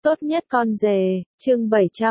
Tốt nhất con rể, chương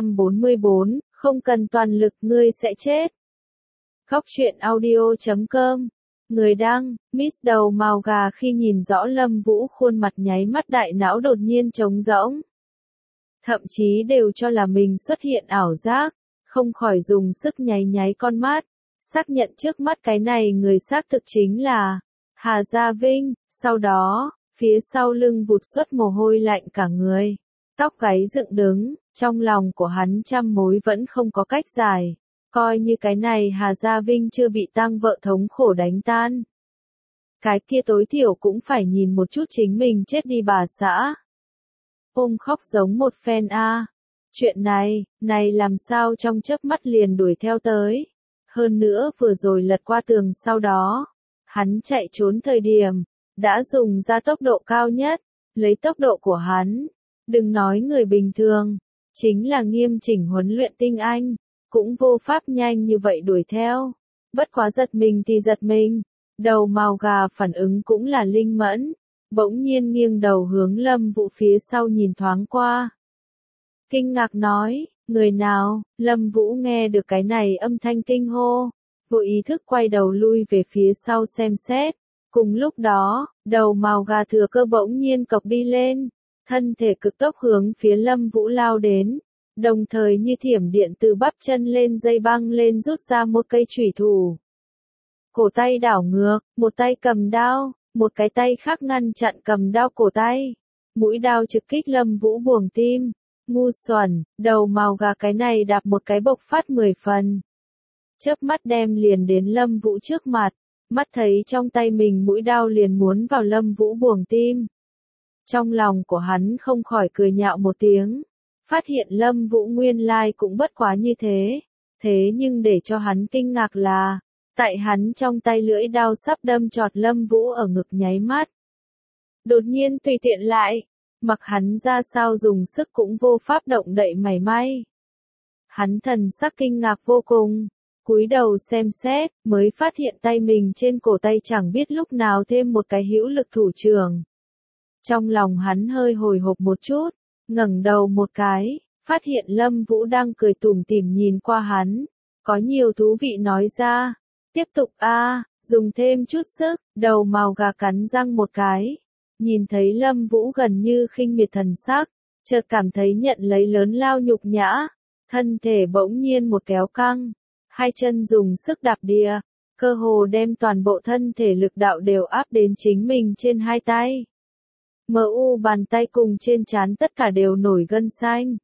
744, không cần toàn lực ngươi sẽ chết. Góc truyện audio.com. Người đăng, Miss đầu màu gà khi nhìn rõ Lâm Vũ khuôn mặt nháy mắt đại não đột nhiên trống rỗng. Thậm chí đều cho là mình xuất hiện ảo giác, không khỏi dùng sức nháy nháy con mắt, xác nhận trước mắt cái này người xác thực chính là Hà Gia Vinh, sau đó, phía sau lưng vụt xuất mồ hôi lạnh cả người. Tóc gáy dựng đứng, trong lòng của hắn trăm mối vẫn không có cách giải, coi như cái này Hà Gia Vinh chưa bị tang vợ thống khổ đánh tan. Cái kia tối thiểu cũng phải nhìn một chút chính mình chết đi bà xã. Ôm khóc giống một phen a. Chuyện này làm sao trong chớp mắt liền đuổi theo tới. Hơn nữa vừa rồi lật qua tường sau đó, hắn chạy trốn thời điểm, đã dùng ra tốc độ cao nhất, lấy tốc độ của hắn. Đừng nói người bình thường, chính là nghiêm chỉnh huấn luyện tinh anh, cũng vô pháp nhanh như vậy đuổi theo. Bất quá giật mình thì giật mình, đầu màu gà phản ứng cũng là linh mẫn, bỗng nhiên nghiêng đầu hướng Lâm Vũ phía sau nhìn thoáng qua. Kinh ngạc nói, người nào? Lâm Vũ nghe được cái này âm thanh kinh hô, vô ý thức quay đầu lui về phía sau xem xét. Cùng lúc đó, đầu màu gà thừa cơ bỗng nhiên cộc đi lên. Thân thể cực tốc hướng phía Lâm Vũ lao đến, đồng thời như thiểm điện từ bắp chân lên dây băng lên rút ra một cây chủy thủ. Cổ tay đảo ngược, một tay cầm đao, một cái tay khác ngăn chặn cầm đao cổ tay. Mũi đao trực kích Lâm Vũ buồng tim. Ngu xuẩn, đầu màu gà cái này đạp một cái bộc phát 10 phần. Chớp mắt đem liền đến Lâm Vũ trước mặt, mắt thấy trong tay mình mũi đao liền muốn vào Lâm Vũ buồng tim. Trong lòng của hắn không khỏi cười nhạo một tiếng, phát hiện Lâm Vũ nguyên lai cũng bất quá như thế. Thế nhưng để cho hắn kinh ngạc là, tại hắn trong tay lưỡi đao sắp đâm chọt Lâm Vũ ở ngực nháy mắt. Đột nhiên tùy tiện lại, mặc hắn ra sao dùng sức cũng vô pháp động đậy mảy may. Hắn thần sắc kinh ngạc vô cùng, cúi đầu xem xét, mới phát hiện tay mình trên cổ tay chẳng biết lúc nào thêm một cái hữu lực thủ trưởng. Trong lòng hắn hơi hồi hộp một chút, ngẩng đầu một cái, phát hiện Lâm Vũ đang cười tủm tỉm nhìn qua hắn, có nhiều thú vị nói ra, tiếp tục dùng thêm chút sức, đầu màu gà cắn răng một cái, nhìn thấy Lâm Vũ gần như khinh miệt thần sắc, chợt cảm thấy nhận lấy lớn lao nhục nhã, thân thể bỗng nhiên một kéo căng, hai chân dùng sức đạp đìa, cơ hồ đem toàn bộ thân thể lực đạo đều áp đến chính mình trên hai tay. MU bàn tay cùng trên trán tất cả đều nổi gân xanh.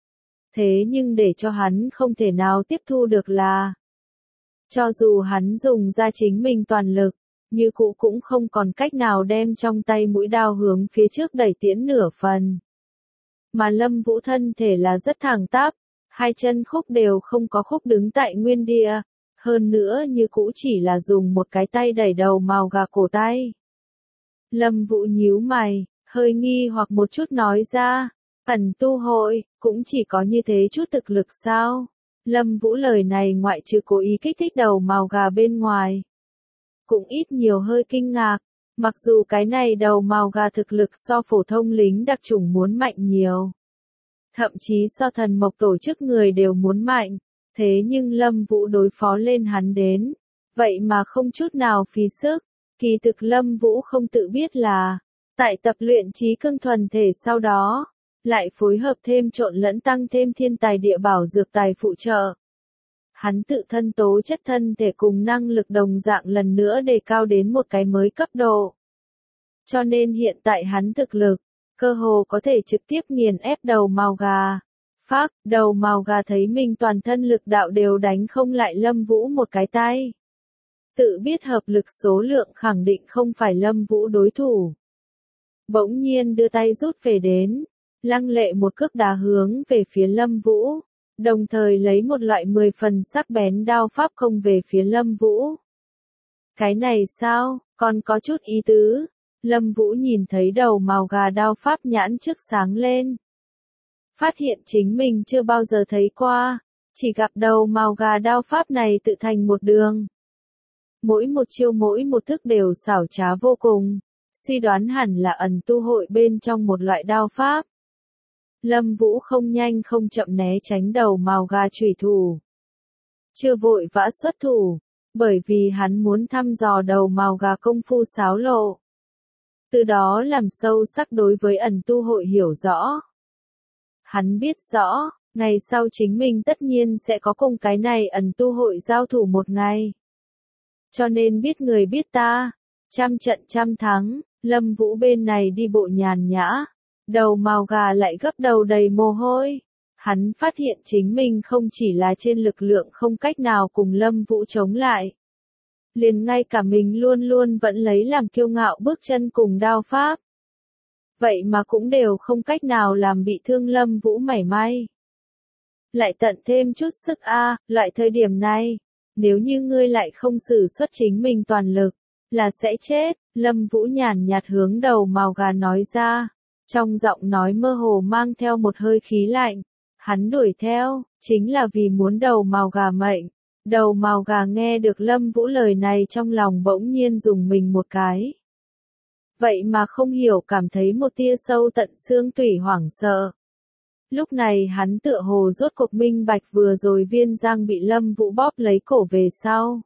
Thế nhưng để cho hắn không thể nào tiếp thu được là, cho dù hắn dùng ra chính mình toàn lực, như cũ cũng không còn cách nào đem trong tay mũi đao hướng phía trước đẩy tiến nửa phần. Mà Lâm Vũ thân thể là rất thẳng tắp, hai chân khúc đều không có khúc đứng tại nguyên địa, hơn nữa như cũ chỉ là dùng một cái tay đẩy đầu màu gà cổ tay. Lâm Vũ nhíu mày, hơi nghi hoặc một chút nói ra, ẩn tu hội, cũng chỉ có như thế chút thực lực sao? Lâm Vũ lời này ngoại trừ cố ý kích thích đầu màu gà bên ngoài, cũng ít nhiều hơi kinh ngạc, mặc dù cái này đầu màu gà thực lực so phổ thông lính đặc chủng muốn mạnh nhiều. Thậm chí so thần mộc tổ chức người đều muốn mạnh, thế nhưng Lâm Vũ đối phó lên hắn đến, vậy mà không chút nào phí sức, kỳ thực Lâm Vũ không tự biết là, tại tập luyện trí cương thuần thể sau đó, lại phối hợp thêm trộn lẫn tăng thêm thiên tài địa bảo dược tài phụ trợ. Hắn tự thân tố chất thân thể cùng năng lực đồng dạng lần nữa đề cao đến một cái mới cấp độ. Cho nên hiện tại hắn thực lực, cơ hồ có thể trực tiếp nghiền ép đầu màu gà. Phác, đầu màu gà thấy mình toàn thân lực đạo đều đánh không lại Lâm Vũ một cái tay. Tự biết hợp lực số lượng khẳng định không phải Lâm Vũ đối thủ. Bỗng nhiên đưa tay rút về đến, lăng lệ một cước đá hướng về phía Lâm Vũ, đồng thời lấy một loại 10 phần sắc bén đao pháp công về phía Lâm Vũ. Cái này sao, còn có chút ý tứ. Lâm Vũ nhìn thấy đầu màu gà đao pháp nhãn trước sáng lên. Phát hiện chính mình chưa bao giờ thấy qua, chỉ gặp đầu màu gà đao pháp này tự thành một đường. Mỗi một chiêu mỗi một thức đều xảo trá vô cùng, suy đoán hẳn là ẩn tu hội bên trong một loại đao pháp. Lâm Vũ không nhanh không chậm né tránh đầu mào gà chủy thủ. Chưa vội vã xuất thủ, bởi vì hắn muốn thăm dò đầu mào gà công phu xáo lộ. Từ đó làm sâu sắc đối với ẩn tu hội hiểu rõ. Hắn biết rõ, ngày sau chính mình tất nhiên sẽ có cùng cái này ẩn tu hội giao thủ một ngày. Cho nên biết người biết ta, trăm trận trăm thắng, Lâm Vũ bên này đi bộ nhàn nhã, đầu mào gà lại gấp đầu đầy mồ hôi. Hắn phát hiện chính mình không chỉ là trên lực lượng không cách nào cùng Lâm Vũ chống lại. Liền ngay cả mình luôn luôn vẫn lấy làm kiêu ngạo bước chân cùng đao pháp. Vậy mà cũng đều không cách nào làm bị thương Lâm Vũ mảy may. Lại tận thêm chút sức loại thời điểm này, nếu như ngươi lại không sử xuất chính mình toàn lực, là sẽ chết, Lâm Vũ nhàn nhạt hướng đầu mào gà nói ra, trong giọng nói mơ hồ mang theo một hơi khí lạnh, hắn đuổi theo, chính là vì muốn đầu mào gà mệnh. Đầu mào gà nghe được Lâm Vũ lời này trong lòng bỗng nhiên rùng mình một cái. Vậy mà không hiểu cảm thấy một tia sâu tận xương tủy hoảng sợ. Lúc này hắn tựa hồ rốt cuộc minh bạch vừa rồi Viên Giang bị Lâm Vũ bóp lấy cổ về sau.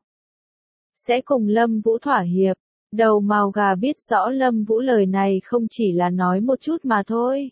Sẽ cùng Lâm Vũ thỏa hiệp, đầu mào gà biết rõ Lâm Vũ lời này không chỉ là nói một chút mà thôi.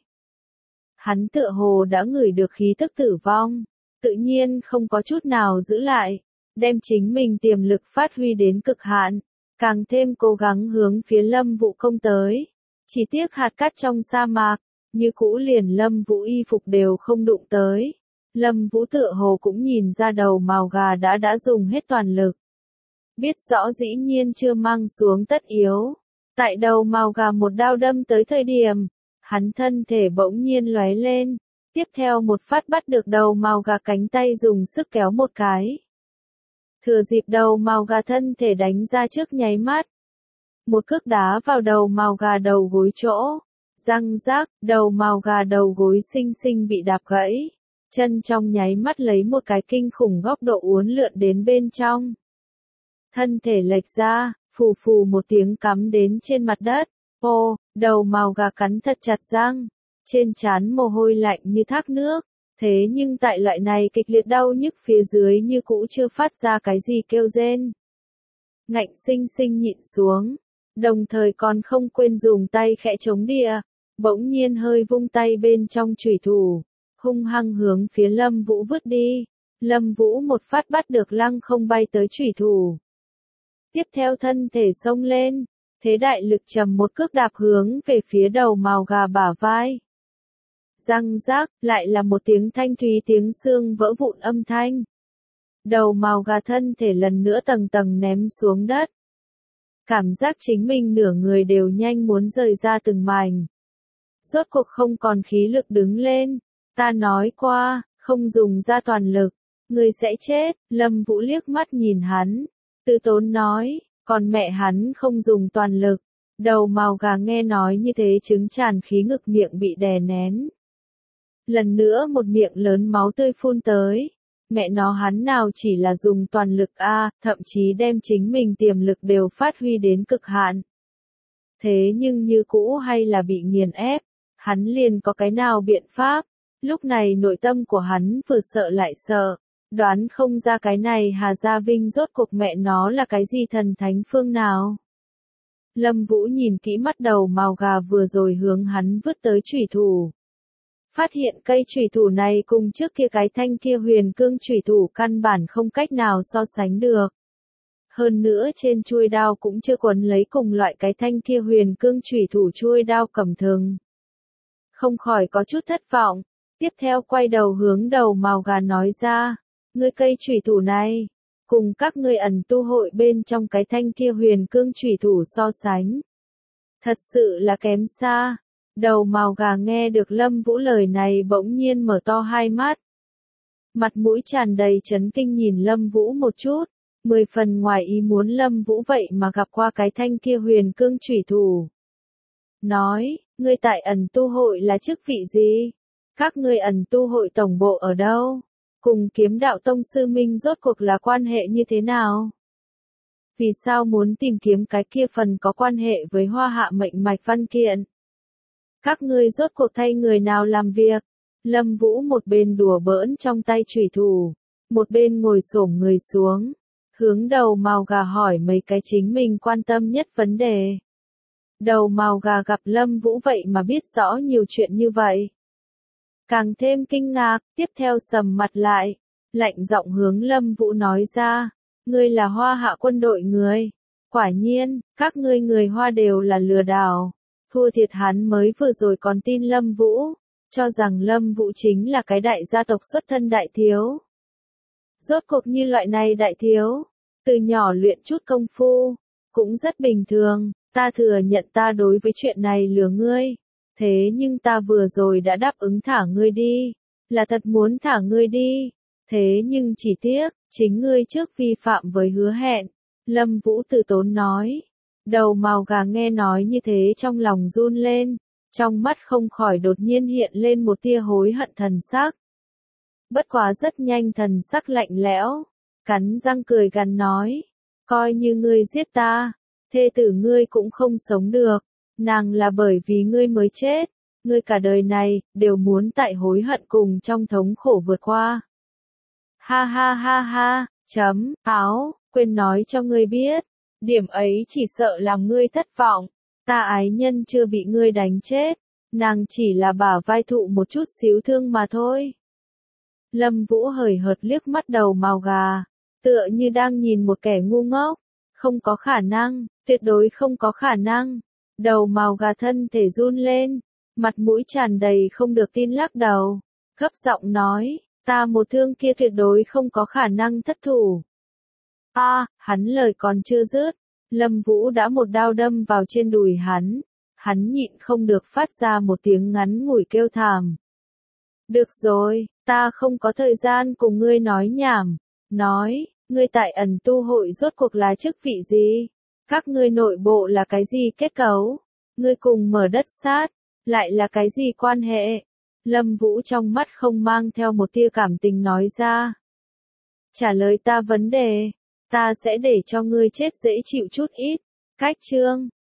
Hắn tựa hồ đã ngửi được khí tức tử vong, tự nhiên không có chút nào giữ lại, đem chính mình tiềm lực phát huy đến cực hạn, càng thêm cố gắng hướng phía Lâm Vũ công tới. Chỉ tiếc hạt cát trong sa mạc, như cũ liền Lâm Vũ y phục đều không đụng tới. Lâm Vũ tựa hồ cũng nhìn ra đầu mào gà đã dùng hết toàn lực. Biết rõ dĩ nhiên chưa mang xuống tất yếu. Tại đầu mào gà một đao đâm tới thời điểm, hắn thân thể bỗng nhiên lóe lên, tiếp theo một phát bắt được đầu mào gà cánh tay dùng sức kéo một cái. Thừa dịp đầu mào gà thân thể đánh ra trước nháy mắt. Một cước đá vào đầu mào gà đầu gối chỗ. Răng rác, đầu mào gà đầu gối xinh xinh bị đạp gãy. Chân trong nháy mắt lấy một cái kinh khủng góc độ uốn lượn đến bên trong. Thân thể lệch ra, phù phù một tiếng cắm đến trên mặt đất. Ô, đầu mào gà cắn thật chặt răng. Trên trán mồ hôi lạnh như thác nước. Thế nhưng tại loại này kịch liệt đau nhức phía dưới như cũ chưa phát ra cái gì kêu rên. Ngạnh sinh sinh nhịn xuống. Đồng thời còn không quên dùng tay khẽ chống địa. Bỗng nhiên hơi vung tay bên trong chủy thủ. Hung hăng hướng phía Lâm Vũ vứt đi. Lâm Vũ một phát bắt được lăng không bay tới chủy thủ. Tiếp theo thân thể xông lên. Thế đại lực trầm một cước đạp hướng về phía đầu mào gà bả vai. Răng rác, lại là một tiếng thanh thúy tiếng xương vỡ vụn âm thanh. Đầu mào gà thân thể lần nữa tầng tầng ném xuống đất. Cảm giác chính mình nửa người đều nhanh muốn rời ra từng mảnh. Rốt cuộc không còn khí lực đứng lên. Ta nói qua, không dùng ra toàn lực, người sẽ chết. Lâm Vũ liếc mắt nhìn hắn. Tự tốn nói, còn mẹ hắn không dùng toàn lực. Đầu mào gà nghe nói như thế chứng tràn khí ngực miệng bị đè nén. Lần nữa một miệng lớn máu tươi phun tới. Mẹ nó hắn nào chỉ là dùng toàn lực thậm chí đem chính mình tiềm lực đều phát huy đến cực hạn. Thế nhưng như cũ hay là bị nghiền ép, hắn liền có cái nào biện pháp. Lúc này nội tâm của hắn vừa sợ lại sợ, đoán không ra cái này Hà Gia Vinh rốt cuộc mẹ nó là cái gì thần thánh phương nào. Lâm Vũ nhìn kỹ mắt đầu mào gà vừa rồi hướng hắn vứt tới chủy thủ. Phát hiện cây chủy thủ này cùng trước kia cái thanh kia huyền cương chủy thủ căn bản không cách nào so sánh được. Hơn nữa trên chuôi đao cũng chưa quấn lấy cùng loại cái thanh kia huyền cương chủy thủ chuôi đao cầm thừng. Không khỏi có chút thất vọng, tiếp theo quay đầu hướng đầu mào gà nói ra, ngươi cây chủy thủ này, cùng các ngươi ẩn tu hội bên trong cái thanh kia huyền cương chủy thủ so sánh. Thật sự là kém xa. Đầu mào gà nghe được Lâm Vũ lời này bỗng nhiên mở to hai mắt. Mặt mũi tràn đầy chấn kinh nhìn Lâm Vũ một chút, 10 phần ngoài ý muốn Lâm Vũ vậy mà gặp qua cái thanh kia huyền cương chủy thủ. Nói, ngươi tại ẩn tu hội là chức vị gì? Các ngươi ẩn tu hội tổng bộ ở đâu? Cùng Kiếm Đạo Tông sư Minh rốt cuộc là quan hệ như thế nào? Vì sao muốn tìm kiếm cái kia phần có quan hệ với Hoa Hạ mệnh mạch văn kiện? Các ngươi rốt cuộc thay người nào làm việc? Lâm Vũ một bên đùa bỡn trong tay chùy thủ, một bên ngồi xổm người xuống, hướng đầu màu gà hỏi mấy cái chính mình quan tâm nhất vấn đề. Đầu màu gà gặp Lâm Vũ vậy mà biết rõ nhiều chuyện như vậy. Càng thêm kinh ngạc, tiếp theo sầm mặt lại, lạnh giọng hướng Lâm Vũ nói ra, ngươi là Hoa Hạ quân đội người. Quả nhiên, các ngươi người Hoa đều là lừa đảo. Thua thiệt hắn mới vừa rồi còn tin Lâm Vũ, cho rằng Lâm Vũ chính là cái đại gia tộc xuất thân đại thiếu. Rốt cuộc như loại này đại thiếu, từ nhỏ luyện chút công phu, cũng rất bình thường, ta thừa nhận ta đối với chuyện này lừa ngươi. Thế nhưng ta vừa rồi đã đáp ứng thả ngươi đi, là thật muốn thả ngươi đi. Thế nhưng chỉ tiếc, chính ngươi trước vi phạm với hứa hẹn. Lâm Vũ từ tốn nói. Đầu màu gà nghe nói như thế trong lòng run lên, trong mắt không khỏi đột nhiên hiện lên một tia hối hận thần sắc. Bất quá rất nhanh thần sắc lạnh lẽo, cắn răng cười gằn nói, coi như ngươi giết ta, thê tử ngươi cũng không sống được, nàng là bởi vì ngươi mới chết, ngươi cả đời này, đều muốn tại hối hận cùng trong thống khổ vượt qua. Ha ha ha ha, quên nói cho ngươi biết, điểm ấy chỉ sợ làm ngươi thất vọng, ta ái nhân chưa bị ngươi đánh chết, nàng chỉ là bả vai thụ một chút xíu thương mà thôi. Lâm Vũ hời hợt liếc mắt đầu màu gà, tựa như đang nhìn một kẻ ngu ngốc, không có khả năng, tuyệt đối không có khả năng. Đầu màu gà thân thể run lên, mặt mũi tràn đầy không được tin lắc đầu, gấp giọng nói, ta một thương kia tuyệt đối không có khả năng thất thủ. Hắn lời còn chưa dứt, Lâm Vũ đã một đao đâm vào trên đùi hắn nhịn không được phát ra một tiếng ngắn ngủi kêu thảm. Được rồi, ta không có thời gian cùng ngươi nói nhảm, nói, ngươi tại Ẩn Tu hội rốt cuộc là chức vị gì? Các ngươi nội bộ là cái gì kết cấu? Ngươi cùng Mở Đất Sát, lại là cái gì quan hệ? Lâm Vũ trong mắt không mang theo một tia cảm tình nói ra. Trả lời ta vấn đề, ta sẽ để cho ngươi chết dễ chịu chút ít. Cách chương